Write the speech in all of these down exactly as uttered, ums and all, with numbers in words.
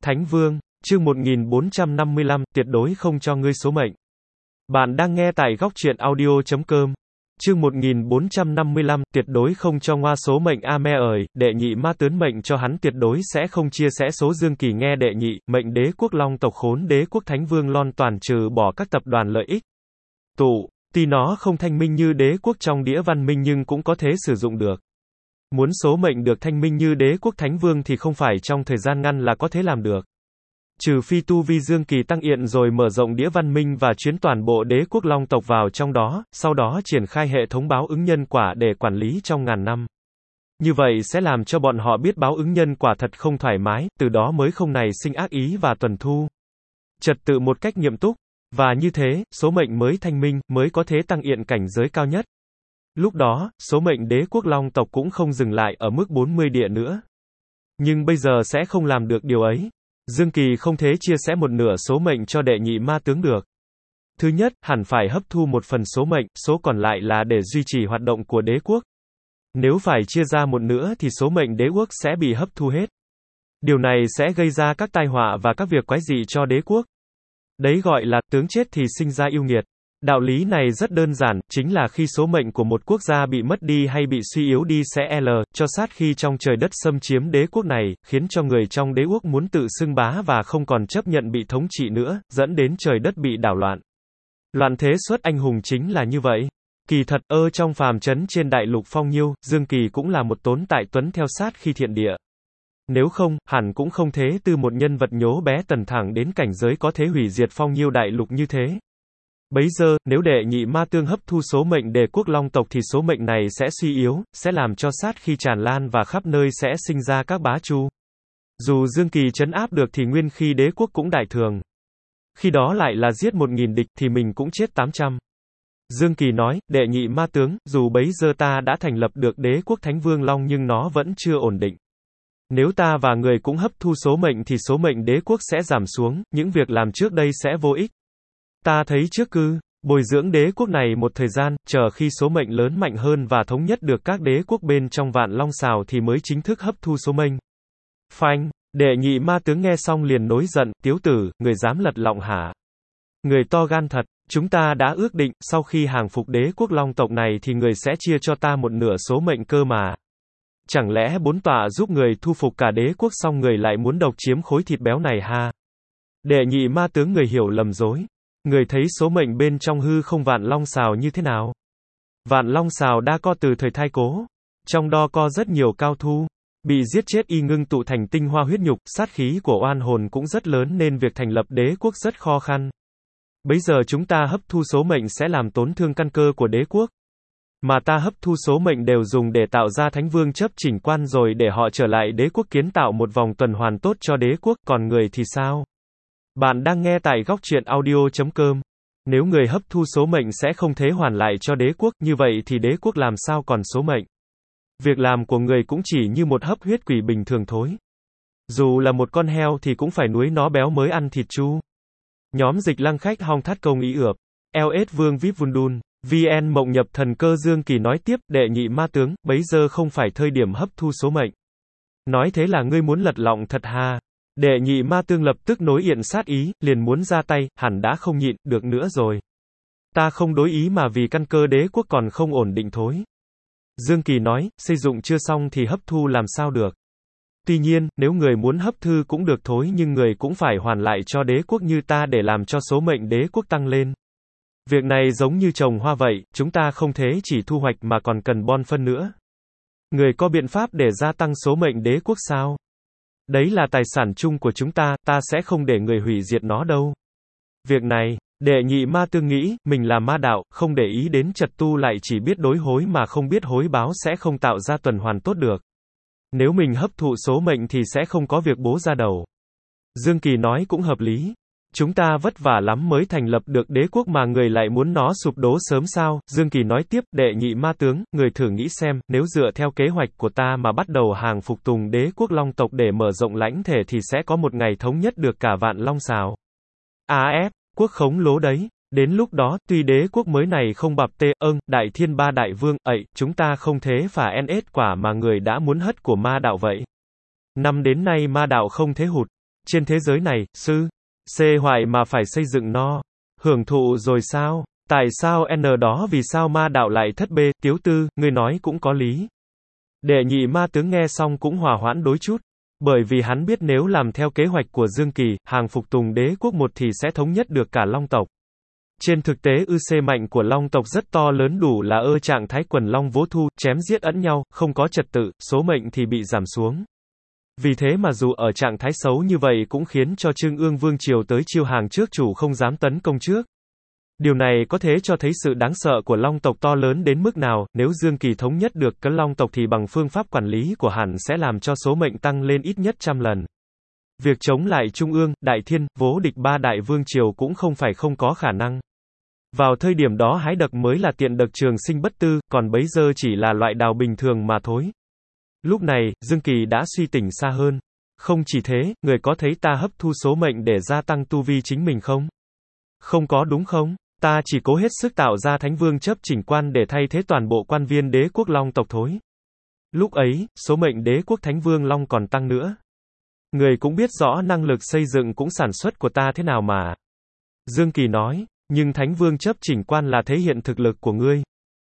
Thánh Vương, chương một nghìn bốn trăm năm mươi lăm, tuyệt đối không cho ngươi số mệnh. Bạn đang nghe tại góc truyện audio chấm com. Chương một nghìn bốn trăm năm mươi lăm, tuyệt đối không cho ngoa số mệnh a me ơi, đệ nhị ma tướng mệnh cho hắn tuyệt đối sẽ không chia sẻ số. Dương Kỳ nghe đệ nhị, mệnh đế quốc Long tộc khốn đế quốc Thánh Vương Lon toàn trừ bỏ các tập đoàn lợi ích. Tụ, tuy nó không thanh minh như đế quốc trong đĩa văn minh nhưng cũng có thể sử dụng được. Muốn số mệnh được thanh minh như đế quốc Thánh Vương thì không phải trong thời gian ngắn là có thể làm được. Trừ phi tu vi Dương Kỳ tăng hiện rồi mở rộng đĩa văn minh và chuyến toàn bộ đế quốc Long tộc vào trong đó, sau đó triển khai hệ thống báo ứng nhân quả để quản lý trong ngàn năm. Như vậy sẽ làm cho bọn họ biết báo ứng nhân quả thật không thoải mái, từ đó mới không nảy sinh ác ý và tuần thu trật tự một cách nghiêm túc. Và như thế, số mệnh mới thanh minh, mới có thể tăng hiện cảnh giới cao nhất. Lúc đó, số mệnh đế quốc Long tộc cũng không dừng lại ở mức bốn mươi địa nữa. Nhưng bây giờ sẽ không làm được điều ấy. Dương Kỳ không thể chia sẻ một nửa số mệnh cho đệ nhị ma tướng được. Thứ nhất, hẳn phải hấp thu một phần số mệnh, số còn lại là để duy trì hoạt động của đế quốc. Nếu phải chia ra một nửa thì số mệnh đế quốc sẽ bị hấp thu hết. Điều này sẽ gây ra các tai họa và các việc quái dị cho đế quốc. Đấy gọi là, tướng chết thì sinh ra yêu nghiệt. Đạo lý này rất đơn giản, chính là khi số mệnh của một quốc gia bị mất đi hay bị suy yếu đi sẽ L, cho sát khi trong trời đất xâm chiếm đế quốc này, khiến cho người trong đế quốc muốn tự xưng bá và không còn chấp nhận bị thống trị nữa, dẫn đến trời đất bị đảo loạn. Loạn thế xuất anh hùng chính là như vậy. Kỳ thật, ơ trong phàm trấn trên đại lục Phong Nhiêu, Dương Kỳ cũng là một tốn tại tuấn theo sát khi thiện địa. Nếu không, hẳn cũng không thế từ một nhân vật nhố bé tần thẳng đến cảnh giới có thể hủy diệt Phong Nhiêu đại lục như thế. Bấy giờ, nếu đệ nhị ma tương hấp thu số mệnh đế quốc Long tộc thì số mệnh này sẽ suy yếu, sẽ làm cho sát khi tràn lan và khắp nơi sẽ sinh ra các bá chu. Dù Dương Kỳ trấn áp được thì nguyên khi đế quốc cũng đại thường. Khi đó lại là giết một nghìn địch thì mình cũng chết tám trăm. Dương Kỳ nói, đệ nhị ma tướng, dù bấy giờ ta đã thành lập được đế quốc Thánh Vương Long nhưng nó vẫn chưa ổn định. Nếu ta và người cũng hấp thu số mệnh thì số mệnh đế quốc sẽ giảm xuống, những việc làm trước đây sẽ vô ích. Ta thấy trước cư, bồi dưỡng đế quốc này một thời gian, chờ khi số mệnh lớn mạnh hơn và thống nhất được các đế quốc bên trong Vạn Long Sào thì mới chính thức hấp thu số mệnh. Phanh, đệ nhị ma tướng nghe xong liền nổi giận, tiếu tử, người dám lật lọng hả? Người to gan thật, chúng ta đã ước định, sau khi hàng phục đế quốc Long tộc này thì người sẽ chia cho ta một nửa số mệnh cơ mà. Chẳng lẽ bốn tọa giúp người thu phục cả đế quốc xong người lại muốn độc chiếm khối thịt béo này ha? Đệ nhị ma tướng người hiểu lầm dối. Người thấy số mệnh bên trong hư không Vạn Long Sào như thế nào? Vạn Long Sào đã có từ thời thai cố. Trong đó có rất nhiều cao thu. Bị giết chết y ngưng tụ thành tinh hoa huyết nhục, sát khí của oan hồn cũng rất lớn nên việc thành lập đế quốc rất khó khăn. Bây giờ chúng ta hấp thu số mệnh sẽ làm tổn thương căn cơ của đế quốc. Mà ta hấp thu số mệnh đều dùng để tạo ra Thánh Vương chấp chỉnh quan rồi để họ trở lại đế quốc kiến tạo một vòng tuần hoàn tốt cho đế quốc, còn người thì sao? Bạn đang nghe tại góc truyện audio chấm com. Nếu người hấp thu số mệnh sẽ không thể hoàn lại cho đế quốc, như vậy thì đế quốc làm sao còn số mệnh? Việc làm của người cũng chỉ như một hấp huyết quỷ bình thường thôi. Dù là một con heo thì cũng phải nuôi nó béo mới ăn thịt chu. Nhóm dịch lăng khách hong thắt công ý ượp. lờ ét Vương vê i pê Vundun. vê en Mộng nhập thần cơ. Dương Kỳ nói tiếp, đệ nhị ma tướng, bấy giờ không phải thời điểm hấp thu số mệnh. Nói thế là ngươi muốn lật lọng thật ha? Đệ nhị ma tương lập tức nối hiện sát ý, liền muốn ra tay, hẳn đã không nhịn được nữa rồi. Ta không đối ý mà vì căn cơ đế quốc còn không ổn định thối. Dương Kỳ nói, xây dựng chưa xong thì hấp thu làm sao được. Tuy nhiên, nếu người muốn hấp thu cũng được thối nhưng người cũng phải hoàn lại cho đế quốc như ta để làm cho số mệnh đế quốc tăng lên. Việc này giống như trồng hoa vậy, chúng ta không thể chỉ thu hoạch mà còn cần bón phân nữa. Người có biện pháp để gia tăng số mệnh đế quốc sao? Đấy là tài sản chung của chúng ta, ta sẽ không để người hủy diệt nó đâu. Việc này, đệ nhị ma tương nghĩ, mình là ma đạo, không để ý đến trật tu lại chỉ biết đối hối mà không biết hối báo sẽ không tạo ra tuần hoàn tốt được. Nếu mình hấp thụ số mệnh thì sẽ không có việc bố ra đầu. Dương Kỳ nói cũng hợp lý. Chúng ta vất vả lắm mới thành lập được đế quốc mà người lại muốn nó sụp đổ sớm sao? Dương Kỳ nói tiếp, đệ nhị ma tướng, người thử nghĩ xem, nếu dựa theo kế hoạch của ta mà bắt đầu hàng phục tùng đế quốc Long tộc để mở rộng lãnh thể thì sẽ có một ngày thống nhất được cả Vạn Long Sào. a ép, quốc khống lố đấy. Đến lúc đó, tuy đế quốc mới này không bập tê, âng, đại thiên ba đại vương, ậy, chúng ta không thế phả en ét quả mà người đã muốn hất của ma đạo vậy. Năm đến nay ma đạo không thế hụt. Trên thế giới này, sư, C hoại mà phải xây dựng no. Hưởng thụ rồi sao? Tại sao N đó vì sao ma đạo lại thất B, Tiếu Tư, ngươi nói cũng có lý. Đệ nhị ma tướng nghe xong cũng hòa hoãn đối chút. Bởi vì hắn biết nếu làm theo kế hoạch của Dương Kỳ, hàng phục tùng đế quốc một thì sẽ thống nhất được cả Long tộc. Trên thực tế ư C mạnh của Long tộc rất to lớn đủ là ơ trạng thái quần long vố thu, chém giết ẫn nhau, không có trật tự, số mệnh thì bị giảm xuống. Vì thế mà dù ở trạng thái xấu như vậy cũng khiến cho Trương Ương Vương Triều tới chiêu hàng trước chủ không dám tấn công trước. Điều này có thể cho thấy sự đáng sợ của Long tộc to lớn đến mức nào, nếu Dương Kỳ thống nhất được cái Long tộc thì bằng phương pháp quản lý của hẳn sẽ làm cho số mệnh tăng lên ít nhất trăm lần. Việc chống lại Trung ương, Đại Thiên, Vô Địch ba đại vương triều cũng không phải không có khả năng. Vào thời điểm đó hái độc mới là tiện độc trường sinh bất tư, còn bấy giờ chỉ là loại đào bình thường mà thôi. Lúc này, Dương Kỳ đã suy tỉnh xa hơn. Không chỉ thế, người có thấy ta hấp thu số mệnh để gia tăng tu vi chính mình không? Không có đúng không? Ta chỉ cố hết sức tạo ra thánh vương chấp chỉnh quan để thay thế toàn bộ quan viên đế quốc Long tộc thối. Lúc ấy, số mệnh đế quốc thánh vương Long còn tăng nữa. Người cũng biết rõ năng lực xây dựng cũng sản xuất của ta thế nào mà. Dương Kỳ nói, nhưng thánh vương chấp chỉnh quan là thể hiện thực lực của ngươi.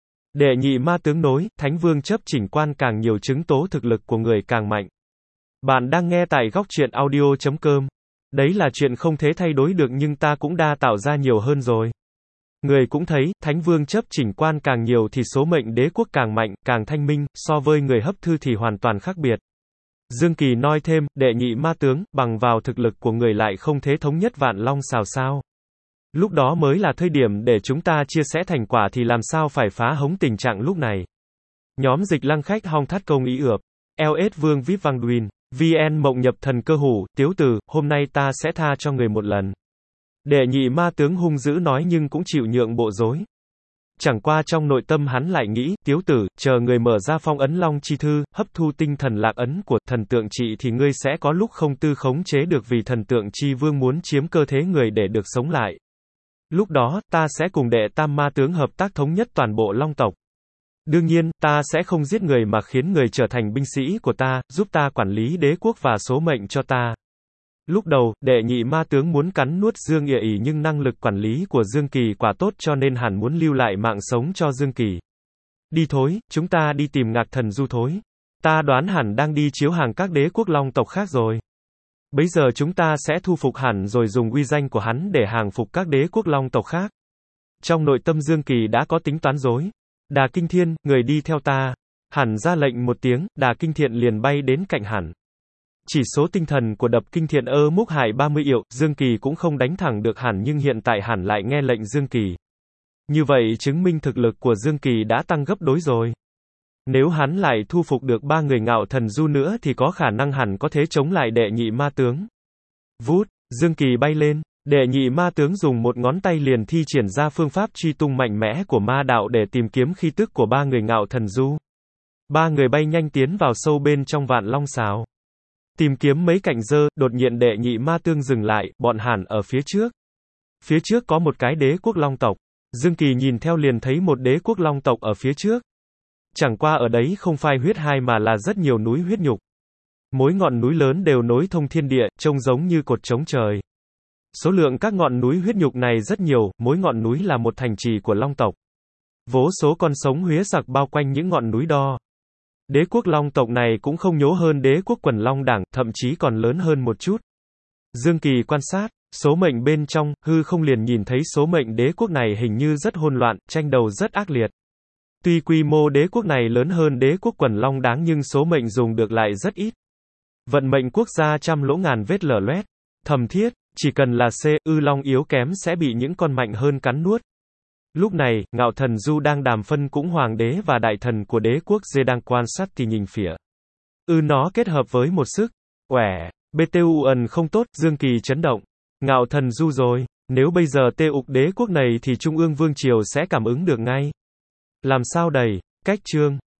Đệ nhị ma tướng nối, thánh vương chấp chỉnh quan càng nhiều chứng tố thực lực của người càng mạnh. Bạn đang nghe tại góc truyện audio chấm com. Đấy là chuyện không thể thay đổi được nhưng ta cũng đa tạo ra nhiều hơn rồi. Người cũng thấy, thánh vương chấp chỉnh quan càng nhiều thì số mệnh đế quốc càng mạnh, càng thanh minh, so với người hấp thư thì hoàn toàn khác biệt. Dương Kỳ nói thêm, đệ nhị ma tướng, bằng vào thực lực của người lại không thể thống nhất vạn long xào sao. Lúc đó mới là thời điểm để chúng ta chia sẻ thành quả thì làm sao phải phá hống tình trạng lúc này. Nhóm dịch lăng khách hong thắt công ý ượp. lờ ét Vương vê i pê Vang Duin. vê en Mộng nhập thần cơ hủ, Tiếu Từ, hôm nay ta sẽ tha cho người một lần. Đệ nhị ma tướng hung dữ nói nhưng cũng chịu nhượng bộ dối. Chẳng qua trong nội tâm hắn lại nghĩ, Tiếu Tử, chờ người mở ra phong ấn long chi thư, hấp thu tinh thần lạc ấn của thần tượng trị thì ngươi sẽ có lúc không tư khống chế được vì thần tượng chi vương muốn chiếm cơ thế người để được sống lại. Lúc đó, ta sẽ cùng đệ tam ma tướng hợp tác thống nhất toàn bộ Long tộc. Đương nhiên, ta sẽ không giết người mà khiến người trở thành binh sĩ của ta, giúp ta quản lý đế quốc và số mệnh cho ta. Lúc đầu, đệ nhị ma tướng muốn cắn nuốt Dương Ỉa ỉ nhưng năng lực quản lý của Dương Kỳ quả tốt cho nên hẳn muốn lưu lại mạng sống cho Dương Kỳ. Đi thôi, chúng ta đi tìm Ngạc Thần Du thôi. Ta đoán hẳn đang đi chiếu hàng các đế quốc Long tộc khác rồi. Bây giờ chúng ta sẽ thu phục hẳn rồi dùng uy danh của hắn để hàng phục các đế quốc Long tộc khác. Trong nội tâm Dương Kỳ đã có tính toán rối. Đà Kinh Thiên, người đi theo ta. Hẳn ra lệnh một tiếng, Đà Kinh Thiện liền bay đến cạnh hẳn. Chỉ số tinh thần của Đập Kinh Thiện ơ múc hải ba mươi triệu, Dương Kỳ cũng không đánh thẳng được hẳn nhưng hiện tại hẳn lại nghe lệnh Dương Kỳ. Như vậy chứng minh thực lực của Dương Kỳ đã tăng gấp đôi rồi. Nếu hắn lại thu phục được ba người Ngạo Thần Du nữa thì có khả năng hẳn có thể chống lại đệ nhị ma tướng. Vút, Dương Kỳ bay lên, đệ nhị ma tướng dùng một ngón tay liền thi triển ra phương pháp truy tung mạnh mẽ của ma đạo để tìm kiếm khí tức của ba người Ngạo Thần Du. Ba người bay nhanh tiến vào sâu bên trong vạn long xào. Tìm kiếm mấy cạnh dơ, đột nhiên đệ nhị ma tướng dừng lại, bọn hẳn ở phía trước. Phía trước có một cái đế quốc Long tộc. Dương Kỳ nhìn theo liền thấy một đế quốc Long tộc ở phía trước. Chẳng qua ở đấy không phải huyết hai mà là rất nhiều núi huyết nhục. Mỗi ngọn núi lớn đều nối thông thiên địa, trông giống như cột trống trời. Số lượng các ngọn núi huyết nhục này rất nhiều, mỗi ngọn núi là một thành trì của Long tộc. Vô số con sống huế sặc bao quanh những ngọn núi đo. Đế quốc Long tộc này cũng không nhố hơn đế quốc Quần Long Đảng, thậm chí còn lớn hơn một chút. Dương Kỳ quan sát, số mệnh bên trong, hư không liền nhìn thấy số mệnh đế quốc này hình như rất hỗn loạn, tranh đấu rất ác liệt. Tuy quy mô đế quốc này lớn hơn đế quốc Quần Long Đáng nhưng số mệnh dùng được lại rất ít. Vận mệnh quốc gia trăm lỗ ngàn vết lở loét. Thầm thiết, chỉ cần là C, ư long yếu kém sẽ bị những con mạnh hơn cắn nuốt. Lúc này, Ngạo Thần Du đang đàm phân cũng hoàng đế và đại thần của đế quốc dê đang quan sát thì nhìn phỉa. Ư nó kết hợp với một sức. Quẻ, bê tê u ẩn không tốt, Dương Kỳ chấn động. Ngạo Thần Du rồi, nếu bây giờ tê ục đế quốc này thì Trung ương Vương Triều sẽ cảm ứng được ngay. Làm sao đầy, cách chương.